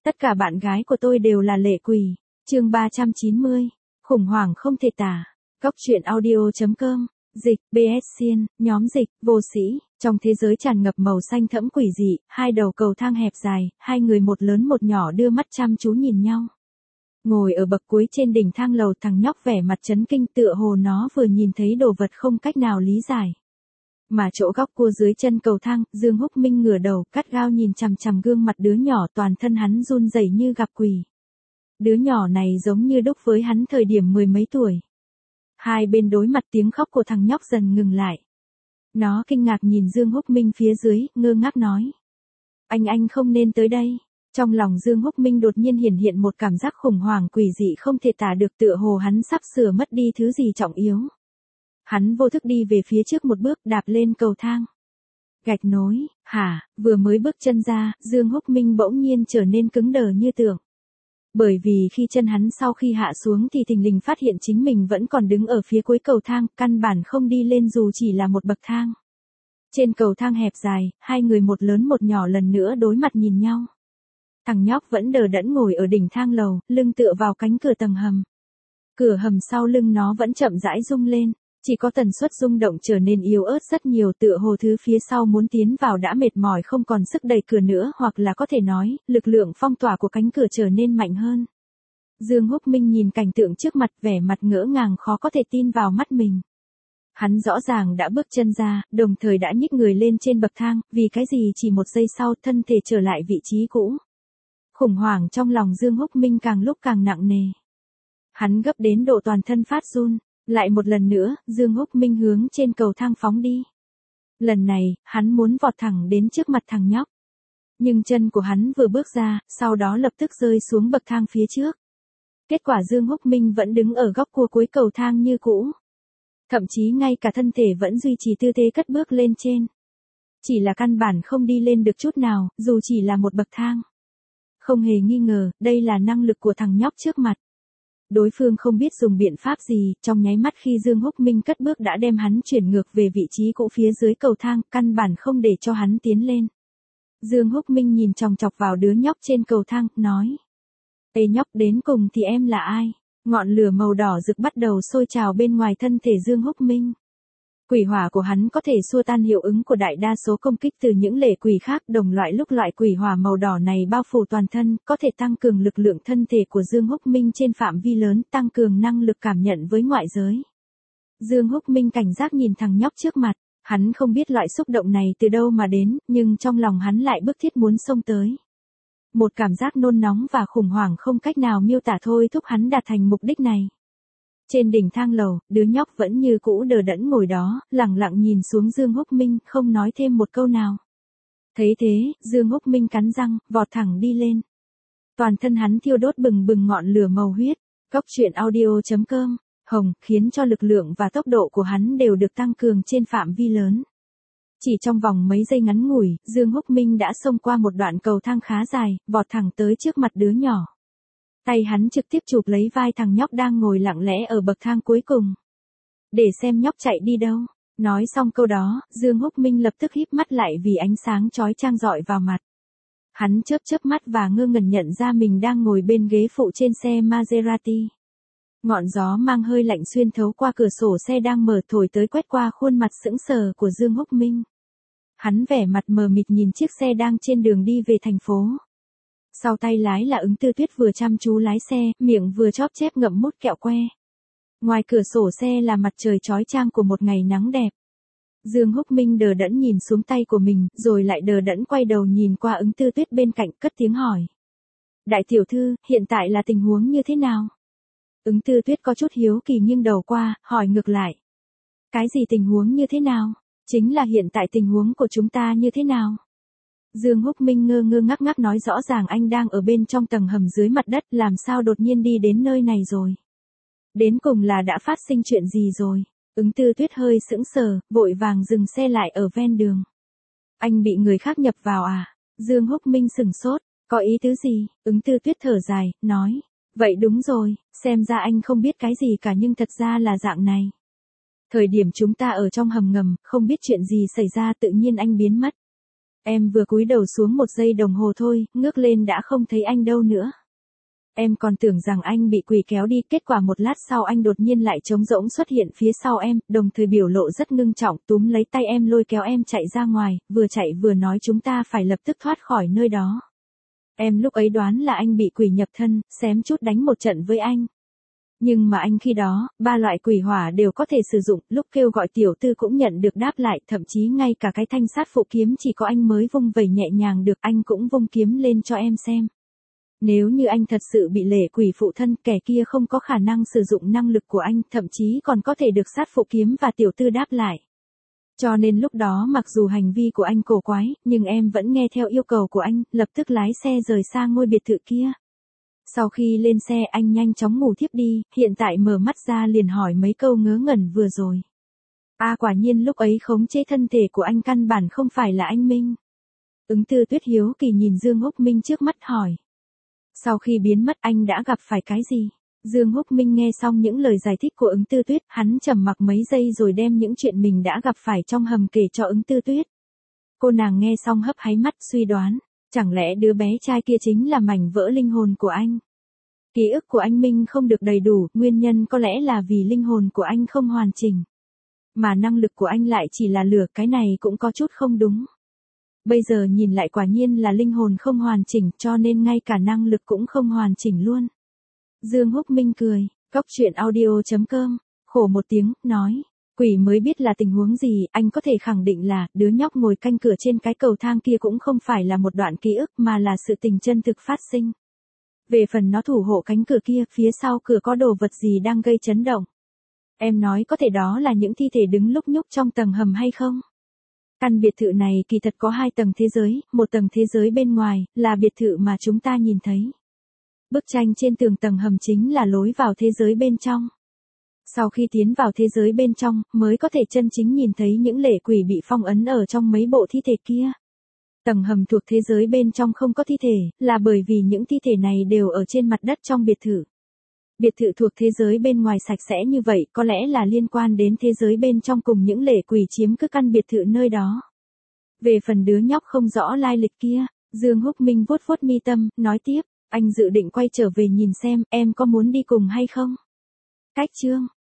Tất cả bạn gái của tôi đều là lệ quỷ. Chương 390. Khủng hoảng không thể tả. Góc truyện audio.com. Dịch, BS Xiên, nhóm dịch, vô sĩ. Trong thế giới tràn ngập màu xanh thẫm quỷ dị, hai đầu cầu thang hẹp dài, hai người một lớn một nhỏ đưa mắt chăm chú nhìn nhau. Ngồi ở bậc cuối trên đỉnh thang lầu, thằng nhóc vẻ mặt chấn kinh, tựa hồ nó vừa nhìn thấy đồ vật không cách nào lý giải. Mà chỗ góc cua dưới chân cầu thang, Dương Húc Minh ngửa đầu, cắt gao nhìn chằm chằm gương mặt đứa nhỏ, toàn thân hắn run rẩy như gặp quỷ. Đứa nhỏ này giống như đúc với hắn thời điểm mười mấy tuổi. Hai bên đối mặt, tiếng khóc của thằng nhóc dần ngừng lại. Nó kinh ngạc nhìn Dương Húc Minh phía dưới, ngơ ngác nói. Anh không nên tới đây. Trong lòng Dương Húc Minh đột nhiên hiện một cảm giác khủng hoảng quỷ dị không thể tả được, tựa hồ hắn sắp sửa mất đi thứ gì trọng yếu. Hắn vô thức đi về phía trước một bước, đạp lên cầu thang. Gạch nối, vừa mới bước chân ra, Dương Húc Minh bỗng nhiên trở nên cứng đờ như tượng. Bởi vì khi chân hắn sau khi hạ xuống thì thình lình phát hiện chính mình vẫn còn đứng ở phía cuối cầu thang, căn bản không đi lên dù chỉ là một bậc thang. Trên cầu thang hẹp dài, hai người một lớn một nhỏ lần nữa đối mặt nhìn nhau. Thằng nhóc vẫn đờ đẫn ngồi ở đỉnh thang lầu, lưng tựa vào cánh cửa tầng hầm. Cửa hầm sau lưng nó vẫn chậm rãi rung lên, chỉ có tần suất rung động trở nên yếu ớt rất nhiều, tựa hồ thứ phía sau muốn tiến vào đã mệt mỏi không còn sức đẩy cửa nữa, hoặc là có thể nói, lực lượng phong tỏa của cánh cửa trở nên mạnh hơn. Dương Húc Minh nhìn cảnh tượng trước mặt, vẻ mặt ngỡ ngàng khó có thể tin vào mắt mình. Hắn rõ ràng đã bước chân ra, đồng thời đã nhích người lên trên bậc thang, vì cái gì chỉ một giây sau thân thể trở lại vị trí cũ. Khủng hoảng trong lòng Dương Húc Minh càng lúc càng nặng nề. Hắn gấp đến độ toàn thân phát run. Lại một lần nữa, Dương Húc Minh hướng trên cầu thang phóng đi. Lần này, hắn muốn vọt thẳng đến trước mặt thằng nhóc. Nhưng chân của hắn vừa bước ra, sau đó lập tức rơi xuống bậc thang phía trước. Kết quả Dương Húc Minh vẫn đứng ở góc cua cuối cầu thang như cũ. Thậm chí ngay cả thân thể vẫn duy trì tư thế cất bước lên trên. Chỉ là căn bản không đi lên được chút nào, dù chỉ là một bậc thang. Không hề nghi ngờ, đây là năng lực của thằng nhóc trước mặt. Đối phương không biết dùng biện pháp gì, trong nháy mắt khi Dương Húc Minh cất bước đã đem hắn chuyển ngược về vị trí cũ phía dưới cầu thang, căn bản không để cho hắn tiến lên. Dương Húc Minh nhìn chòng chọc vào đứa nhóc trên cầu thang, nói. Ê nhóc, đến cùng thì em là ai? Ngọn lửa màu đỏ rực bắt đầu sôi trào bên ngoài thân thể Dương Húc Minh. Quỷ hỏa của hắn có thể xua tan hiệu ứng của đại đa số công kích từ những lệ quỷ khác, đồng loại lúc loại quỷ hỏa màu đỏ này bao phủ toàn thân, có thể tăng cường lực lượng thân thể của Dương Húc Minh trên phạm vi lớn, tăng cường năng lực cảm nhận với ngoại giới. Dương Húc Minh cảnh giác nhìn thằng nhóc trước mặt, hắn không biết loại xúc động này từ đâu mà đến, nhưng trong lòng hắn lại bức thiết muốn xông tới. Một cảm giác nôn nóng và khủng hoảng không cách nào miêu tả thôi thúc hắn đạt thành mục đích này. Trên đỉnh thang lầu, đứa nhóc vẫn như cũ đờ đẫn ngồi đó, lặng lặng nhìn xuống Dương Húc Minh, không nói thêm một câu nào. Thấy thế, Dương Húc Minh cắn răng, vọt thẳng đi lên. Toàn thân hắn thiêu đốt bừng bừng ngọn lửa màu huyết. Góc truyện audio.com. Hồng, khiến cho lực lượng và tốc độ của hắn đều được tăng cường trên phạm vi lớn. Chỉ trong vòng mấy giây ngắn ngủi, Dương Húc Minh đã xông qua một đoạn cầu thang khá dài, vọt thẳng tới trước mặt đứa nhỏ. Tay hắn trực tiếp chụp lấy vai thằng nhóc đang ngồi lặng lẽ ở bậc thang cuối cùng. Để xem nhóc chạy đi đâu. Nói xong câu đó, Dương Húc Minh lập tức híp mắt lại vì ánh sáng chói chang rọi vào mặt. Hắn chớp mắt và ngơ ngẩn nhận ra mình đang ngồi bên ghế phụ trên xe Maserati. Ngọn gió mang hơi lạnh xuyên thấu qua cửa sổ xe đang mở thổi tới, quét qua khuôn mặt sững sờ của Dương Húc Minh. Hắn vẻ mặt mờ mịt nhìn chiếc xe đang trên đường đi về thành phố. Sau tay lái là Ứng Tư Tuyết vừa chăm chú lái xe, miệng vừa chóp chép ngậm mút kẹo que. Ngoài cửa sổ xe là mặt trời chói chang của một ngày nắng đẹp. Dương Húc Minh đờ đẫn nhìn xuống tay của mình, rồi lại đờ đẫn quay đầu nhìn qua Ứng Tư Tuyết bên cạnh, cất tiếng hỏi. Đại tiểu thư, hiện tại là tình huống như thế nào? Ứng Tư Tuyết có chút hiếu kỳ nghiêng đầu qua, hỏi ngược lại. Cái gì tình huống như thế nào? Chính là hiện tại tình huống của chúng ta như thế nào? Dương Húc Minh ngơ ngác nói, rõ ràng anh đang ở bên trong tầng hầm dưới mặt đất, làm sao đột nhiên đi đến nơi này rồi? Đến cùng là đã phát sinh chuyện gì rồi? Ứng Tư Tuyết hơi sững sờ, vội vàng dừng xe lại ở ven đường. Anh bị người khác nhập vào à? Dương Húc Minh sửng sốt, có ý tứ gì? Ứng Tư Tuyết thở dài, nói. Vậy đúng rồi, xem ra anh không biết cái gì cả, nhưng thật ra là dạng này. Thời điểm chúng ta ở trong hầm ngầm, không biết chuyện gì xảy ra, tự nhiên anh biến mất. Em vừa cúi đầu xuống 1 giây đồng hồ thôi, ngước lên đã không thấy anh đâu nữa. Em còn tưởng rằng anh bị quỷ kéo đi, kết quả một lát sau anh đột nhiên lại trống rỗng xuất hiện phía sau em, đồng thời biểu lộ rất ngưng trọng, túm lấy tay em lôi kéo em chạy ra ngoài, vừa chạy vừa nói chúng ta phải lập tức thoát khỏi nơi đó. Em lúc ấy đoán là anh bị quỷ nhập thân, xém chút đánh một trận với anh. Nhưng mà anh khi đó, 3 loại quỷ hỏa đều có thể sử dụng, lúc kêu gọi tiểu tư cũng nhận được đáp lại, thậm chí ngay cả cái thanh sát phụ kiếm chỉ có anh mới vung vẩy nhẹ nhàng được, anh cũng vung kiếm lên cho em xem. Nếu như anh thật sự bị lệ quỷ phụ thân, kẻ kia không có khả năng sử dụng năng lực của anh, thậm chí còn có thể được sát phụ kiếm và tiểu tư đáp lại. Cho nên lúc đó mặc dù hành vi của anh cổ quái, nhưng em vẫn nghe theo yêu cầu của anh, lập tức lái xe rời xa ngôi biệt thự kia. Sau khi lên xe anh nhanh chóng ngủ thiếp đi, hiện tại mở mắt ra liền hỏi mấy câu ngớ ngẩn vừa rồi. Quả nhiên lúc ấy khống chế thân thể của anh căn bản không phải là anh Minh. Ứng Tư Tuyết hiếu kỳ nhìn Dương Húc Minh trước mắt hỏi. Sau khi biến mất anh đã gặp phải cái gì? Dương Húc Minh nghe xong những lời giải thích của Ứng Tư Tuyết, hắn trầm mặc mấy giây rồi đem những chuyện mình đã gặp phải trong hầm kể cho Ứng Tư Tuyết. Cô nàng nghe xong hấp háy mắt suy đoán, chẳng lẽ đứa bé trai kia chính là mảnh vỡ linh hồn của anh? Ký ức của anh Minh không được đầy đủ, nguyên nhân có lẽ là vì linh hồn của anh không hoàn chỉnh. Mà năng lực của anh lại chỉ là lửa, cái này cũng có chút không đúng. Bây giờ nhìn lại quả nhiên là linh hồn không hoàn chỉnh, cho nên ngay cả năng lực cũng không hoàn chỉnh luôn. Dương Húc Minh cười, cóc truyện audio.com, khổ một tiếng, nói. Quỷ mới biết là tình huống gì, anh có thể khẳng định là, đứa nhóc ngồi canh cửa trên cái cầu thang kia cũng không phải là một đoạn ký ức mà là sự tình chân thực phát sinh. Về phần nó thủ hộ cánh cửa kia, phía sau cửa có đồ vật gì đang gây chấn động. Em nói có thể đó là những thi thể đứng lúc nhúc trong tầng hầm hay không? Căn biệt thự này kỳ thật có 2 tầng thế giới, một tầng thế giới bên ngoài, là biệt thự mà chúng ta nhìn thấy. Bức tranh trên tường tầng hầm chính là lối vào thế giới bên trong. Sau khi tiến vào thế giới bên trong, mới có thể chân chính nhìn thấy những lệ quỷ bị phong ấn ở trong mấy bộ thi thể kia. Tầng hầm thuộc thế giới bên trong không có thi thể, là bởi vì những thi thể này đều ở trên mặt đất trong biệt thự. Biệt thự thuộc thế giới bên ngoài sạch sẽ như vậy có lẽ là liên quan đến thế giới bên trong cùng những lệ quỷ chiếm cứ căn biệt thự nơi đó. Về phần đứa nhóc không rõ lai lịch kia, Dương Húc Minh vuốt vuốt mi tâm, nói tiếp, anh dự định quay trở về nhìn xem, em có muốn đi cùng hay không? Cách chương